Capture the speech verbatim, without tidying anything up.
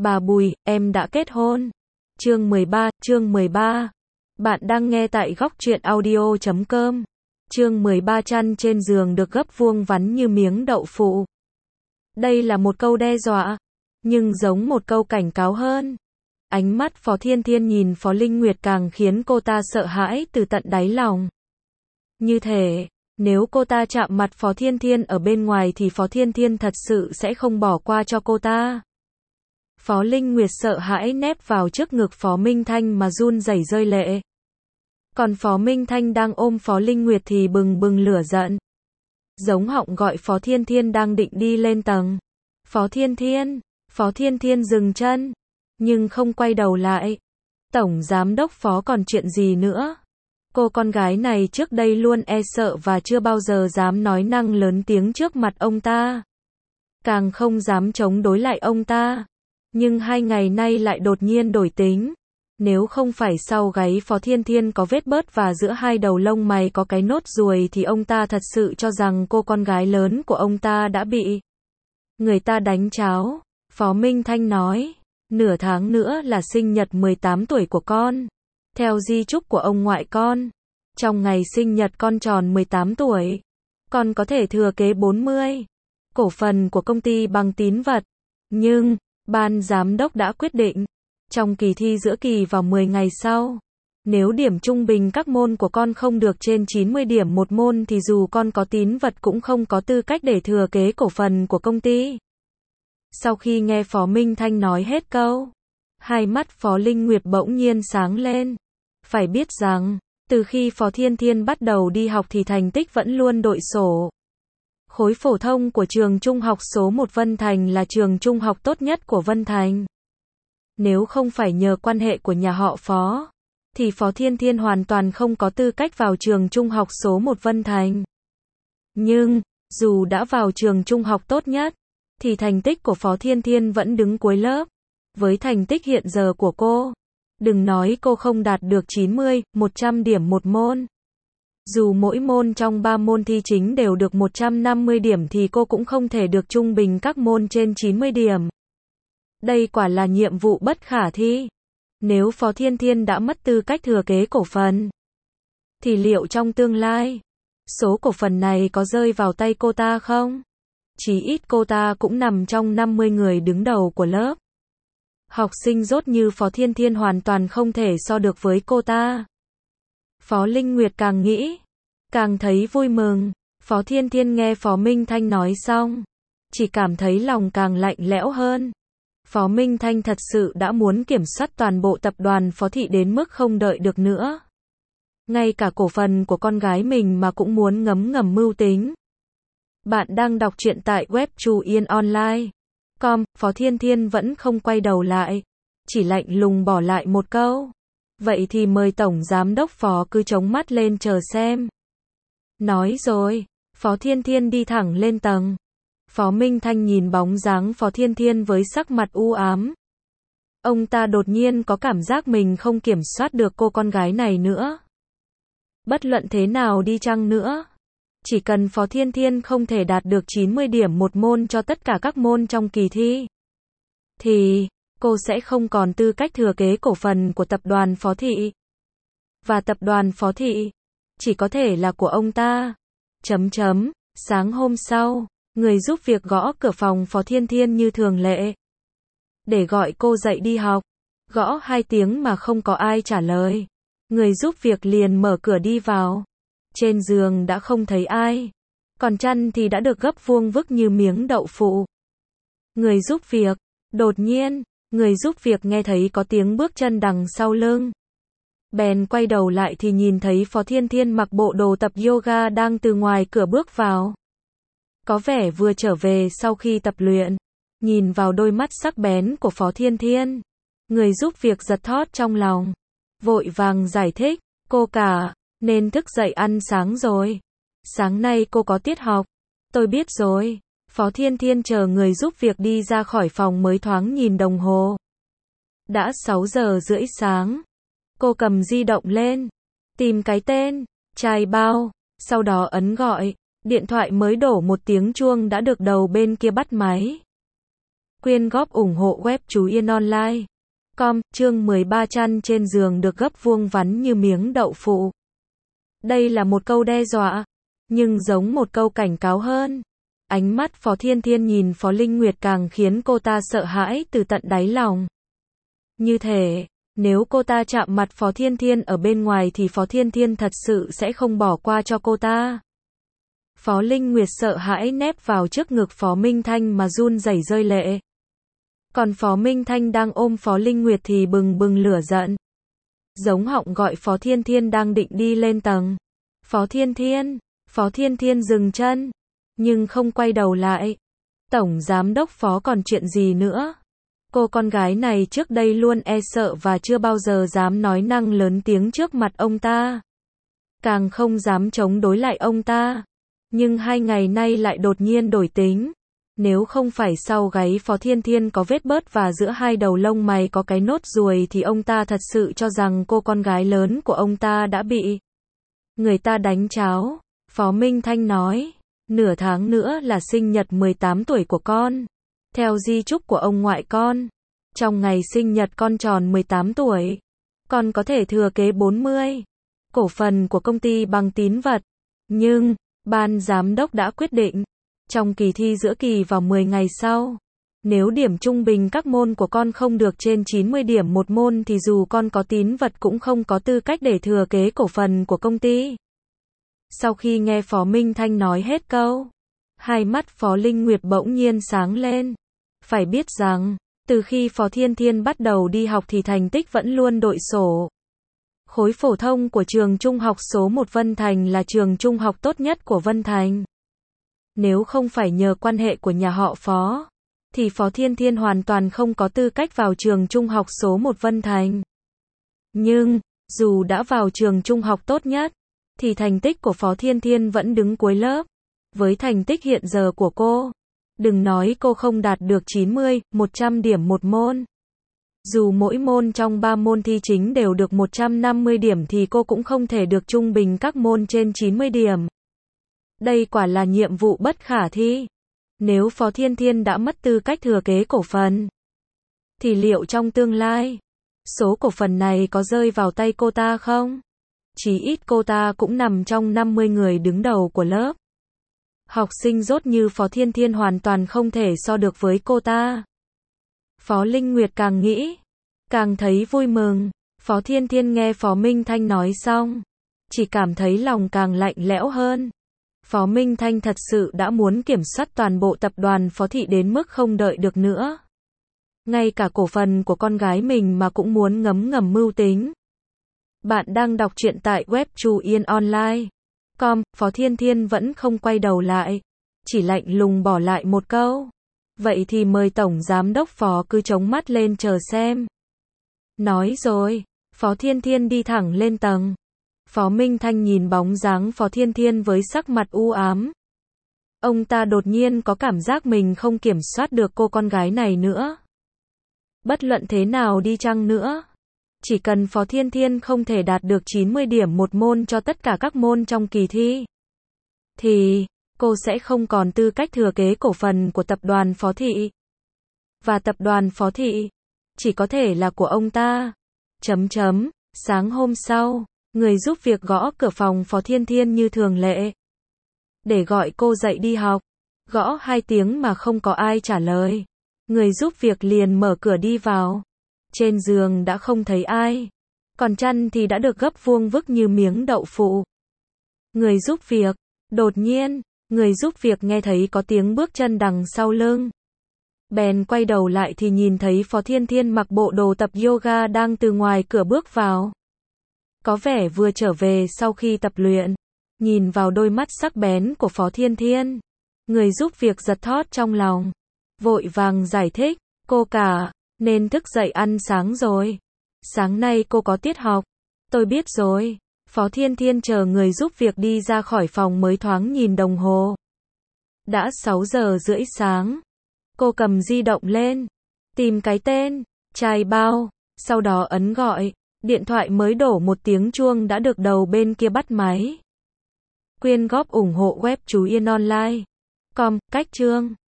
Bà Bùi, em đã kết hôn. Chương mười ba, chương mười ba. Bạn đang nghe tại góc truyện audio chấm com. Chương mười ba, chăn trên giường được gấp vuông vắn như miếng đậu phụ. Đây là một câu đe dọa, nhưng giống một câu cảnh cáo hơn. Ánh mắt Phó Thiên Thiên nhìn Phó Linh Nguyệt càng khiến cô ta sợ hãi từ tận đáy lòng. Như thể, nếu cô ta chạm mặt Phó Thiên Thiên ở bên ngoài thì Phó Thiên Thiên thật sự sẽ không bỏ qua cho cô ta. Phó Linh Nguyệt sợ hãi nép vào trước ngực Phó Minh Thanh mà run rẩy rơi lệ. Còn Phó Minh Thanh đang ôm Phó Linh Nguyệt thì bừng bừng lửa giận. Giống họng gọi Phó Thiên Thiên đang định đi lên tầng. Phó Thiên Thiên, Phó Thiên Thiên dừng chân, nhưng không quay đầu lại. Tổng Giám đốc Phó còn chuyện gì nữa? Cô con gái này trước đây luôn e sợ và chưa bao giờ dám nói năng lớn tiếng trước mặt ông ta. Càng không dám chống đối lại ông ta. Nhưng hai ngày nay lại đột nhiên đổi tính. Nếu không phải sau gáy Phó Thiên Thiên có vết bớt và giữa hai đầu lông mày có cái nốt ruồi thì ông ta thật sự cho rằng cô con gái lớn của ông ta đã bị người ta đánh cháo. Phó Minh Thanh nói, nửa tháng nữa là sinh nhật mười tám tuổi của con. Theo di chúc của ông ngoại con, trong ngày sinh nhật con tròn mười tám tuổi, con có thể thừa kế bốn mươi cổ phần của công ty bằng tín vật. Nhưng, ban giám đốc đã quyết định, trong kỳ thi giữa kỳ vào mười ngày sau, nếu điểm trung bình các môn của con không được trên chín mươi điểm một môn thì dù con có tín vật cũng không có tư cách để thừa kế cổ phần của công ty. Sau khi nghe Phó Minh Thanh nói hết câu, hai mắt Phó Linh Nguyệt bỗng nhiên sáng lên. Phải biết rằng, từ khi Phó Thiên Thiên bắt đầu đi học thì thành tích vẫn luôn đội sổ. Khối phổ thông của trường trung học số một Vân Thành là trường trung học tốt nhất của Vân Thành. Nếu không phải nhờ quan hệ của nhà họ Phó, thì Phó Thiên Thiên hoàn toàn không có tư cách vào trường trung học số một Vân Thành. Nhưng, dù đã vào trường trung học tốt nhất, thì thành tích của Phó Thiên Thiên vẫn đứng cuối lớp. Với thành tích hiện giờ của cô, đừng nói cô không đạt được chín mươi, một trăm điểm một môn. Dù mỗi môn trong ba môn thi chính đều được một trăm năm mươi điểm thì cô cũng không thể được trung bình các môn trên chín mươi điểm. Đây quả là nhiệm vụ bất khả thi. Nếu Phó Thiên Thiên đã mất tư cách thừa kế cổ phần, thì liệu trong tương lai, số cổ phần này có rơi vào tay cô ta không? Chí ít cô ta cũng nằm trong năm mươi người đứng đầu của lớp. Học sinh dốt như Phó Thiên Thiên hoàn toàn không thể so được với cô ta. Phó Linh Nguyệt càng nghĩ, càng thấy vui mừng. Phó Thiên Thiên nghe Phó Minh Thanh nói xong, chỉ cảm thấy lòng càng lạnh lẽo hơn. Phó Minh Thanh thật sự đã muốn kiểm soát toàn bộ tập đoàn Phó Thị đến mức không đợi được nữa. Ngay cả cổ phần của con gái mình mà cũng muốn ngấm ngầm mưu tính. Bạn đang đọc truyện tại web Trù Yên Online chấm com, Phó Thiên Thiên vẫn không quay đầu lại, chỉ lạnh lùng bỏ lại một câu. Vậy thì mời Tổng Giám đốc Phó cứ chống mắt lên chờ xem. Nói rồi, Phó Thiên Thiên đi thẳng lên tầng. Phó Minh Thanh nhìn bóng dáng Phó Thiên Thiên với sắc mặt u ám. Ông ta đột nhiên có cảm giác mình không kiểm soát được cô con gái này nữa. Bất luận thế nào đi chăng nữa, chỉ cần Phó Thiên Thiên không thể đạt được chín mươi điểm một môn cho tất cả các môn trong kỳ thi, thì cô sẽ không còn tư cách thừa kế cổ phần của tập đoàn Phó Thị. Và tập đoàn Phó Thị chỉ có thể là của ông ta. Chấm chấm, sáng hôm sau, người giúp việc gõ cửa phòng Phó Thiên Thiên như thường lệ, để gọi cô dậy đi học. Gõ hai tiếng mà không có ai trả lời. Người giúp việc liền mở cửa đi vào. Trên giường đã không thấy ai, còn chăn thì đã được gấp vuông vức như miếng đậu phụ. Người giúp việc, đột nhiên, người giúp việc nghe thấy có tiếng bước chân đằng sau lưng. Bèn quay đầu lại thì nhìn thấy Phó Thiên Thiên mặc bộ đồ tập yoga đang từ ngoài cửa bước vào. Có vẻ vừa trở về sau khi tập luyện. Nhìn vào đôi mắt sắc bén của Phó Thiên Thiên, người giúp việc giật thót trong lòng. Vội vàng giải thích, cô cả, nên thức dậy ăn sáng rồi. Sáng nay cô có tiết học. Tôi biết rồi. Phó Thiên Thiên chờ người giúp việc đi ra khỏi phòng mới thoáng nhìn đồng hồ. Đã sáu giờ rưỡi sáng. Cô cầm di động lên, tìm cái tên, trai bao, sau đó ấn gọi. Điện thoại mới đổ một tiếng chuông đã được đầu bên kia bắt máy. Quyên góp ủng hộ web Chú Yên Online. Com, chương mười ba chăn trên giường được gấp vuông vắn như miếng đậu phụ. Đây là một câu đe dọa, nhưng giống một câu cảnh cáo hơn. Ánh mắt Phó Thiên Thiên nhìn Phó Linh Nguyệt càng khiến cô ta sợ hãi từ tận đáy lòng. Như thể, nếu cô ta chạm mặt Phó Thiên Thiên ở bên ngoài thì Phó Thiên Thiên thật sự sẽ không bỏ qua cho cô ta. Phó Linh Nguyệt sợ hãi nép vào trước ngực Phó Minh Thanh mà run rẩy rơi lệ. Còn Phó Minh Thanh đang ôm Phó Linh Nguyệt thì bừng bừng lửa giận. Giống họng gọi Phó Thiên Thiên đang định đi lên tầng. Phó Thiên Thiên, Phó Thiên Thiên dừng chân, nhưng không quay đầu lại. Tổng Giám đốc Phó còn chuyện gì nữa? Cô con gái này trước đây luôn e sợ và chưa bao giờ dám nói năng lớn tiếng trước mặt ông ta. Càng không dám chống đối lại ông ta. Nhưng hai ngày nay lại đột nhiên đổi tính. Nếu không phải sau gáy Phó Thiên Thiên có vết bớt và giữa hai đầu lông mày có cái nốt ruồi thì ông ta thật sự cho rằng cô con gái lớn của ông ta đã bị người ta đánh cháo. Phó Minh Thanh nói, nửa tháng nữa là sinh nhật mười tám tuổi của con. Theo di chúc của ông ngoại con, trong ngày sinh nhật con tròn mười tám tuổi, con có thể thừa kế bốn mươi cổ phần của công ty bằng tín vật. Nhưng, ban giám đốc đã quyết định, trong kỳ thi giữa kỳ vào mười ngày sau, nếu điểm trung bình các môn của con không được trên chín mươi điểm một môn thì dù con có tín vật cũng không có tư cách để thừa kế cổ phần của công ty. Sau khi nghe Phó Minh Thanh nói hết câu, hai mắt Phó Linh Nguyệt bỗng nhiên sáng lên. Phải biết rằng, từ khi Phó Thiên Thiên bắt đầu đi học thì thành tích vẫn luôn đội sổ. Khối phổ thông của trường trung học số một Vân Thành là trường trung học tốt nhất của Vân Thành. Nếu không phải nhờ quan hệ của nhà họ Phó, thì Phó Thiên Thiên hoàn toàn không có tư cách vào trường trung học số một Vân Thành. Nhưng, dù đã vào trường trung học tốt nhất, thì thành tích của Phó Thiên Thiên vẫn đứng cuối lớp. Với thành tích hiện giờ của cô, đừng nói cô không đạt được chín mươi, một trăm điểm một môn. Dù mỗi môn trong ba môn thi chính đều được một trăm năm mươi điểm thì cô cũng không thể được trung bình các môn trên chín mươi điểm. Đây quả là nhiệm vụ bất khả thi. Nếu Phó Thiên Thiên đã mất tư cách thừa kế cổ phần, thì liệu trong tương lai, số cổ phần này có rơi vào tay cô ta không? Chí ít cô ta cũng nằm trong năm mươi người đứng đầu của lớp. Học sinh dốt như Phó Thiên Thiên hoàn toàn không thể so được với cô ta. Phó Linh Nguyệt càng nghĩ, càng thấy vui mừng. Phó Thiên Thiên nghe Phó Minh Thanh nói xong, chỉ cảm thấy lòng càng lạnh lẽo hơn. Phó Minh Thanh thật sự đã muốn kiểm soát toàn bộ tập đoàn Phó Thị đến mức không đợi được nữa. Ngay cả cổ phần của con gái mình mà cũng muốn ngấm ngầm mưu tính. Bạn đang đọc truyện tại web Chú Yên Online. Com, Phó Thiên Thiên vẫn không quay đầu lại, chỉ lạnh lùng bỏ lại một câu. Vậy thì mời Tổng Giám đốc Phó cứ chống mắt lên chờ xem. Nói rồi, Phó Thiên Thiên đi thẳng lên tầng. Phó Minh Thanh nhìn bóng dáng Phó Thiên Thiên với sắc mặt u ám. Ông ta đột nhiên có cảm giác mình không kiểm soát được cô con gái này nữa. Bất luận thế nào đi chăng nữa, chỉ cần Phó Thiên Thiên không thể đạt được chín mươi điểm một môn cho tất cả các môn trong kỳ thi, thì cô sẽ không còn tư cách thừa kế cổ phần của tập đoàn Phó Thị. Và tập đoàn Phó Thị chỉ có thể là của ông ta. Chấm chấm, sáng hôm sau, người giúp việc gõ cửa phòng Phó Thiên Thiên như thường lệ, để gọi cô dậy đi học. Gõ hai tiếng mà không có ai trả lời. Người giúp việc liền mở cửa đi vào. Trên giường đã không thấy ai, còn chăn thì đã được gấp vuông vức như miếng đậu phụ. Người giúp việc, đột nhiên, người giúp việc nghe thấy có tiếng bước chân đằng sau lưng. Bèn quay đầu lại thì nhìn thấy Phó Thiên Thiên mặc bộ đồ tập yoga đang từ ngoài cửa bước vào. Có vẻ vừa trở về sau khi tập luyện. Nhìn vào đôi mắt sắc bén của Phó Thiên Thiên, người giúp việc giật thót trong lòng. Vội vàng giải thích, cô cả, nên thức dậy ăn sáng rồi. Sáng nay cô có tiết học. Tôi biết rồi. Phó Thiên Thiên chờ người giúp việc đi ra khỏi phòng mới thoáng nhìn đồng hồ. Đã sáu giờ rưỡi sáng. Cô cầm di động lên, tìm cái tên, trai bao, sau đó ấn gọi. Điện thoại mới đổ một tiếng chuông đã được đầu bên kia bắt máy. Quyên góp ủng hộ web Chú Yên Online. Com, cách chương.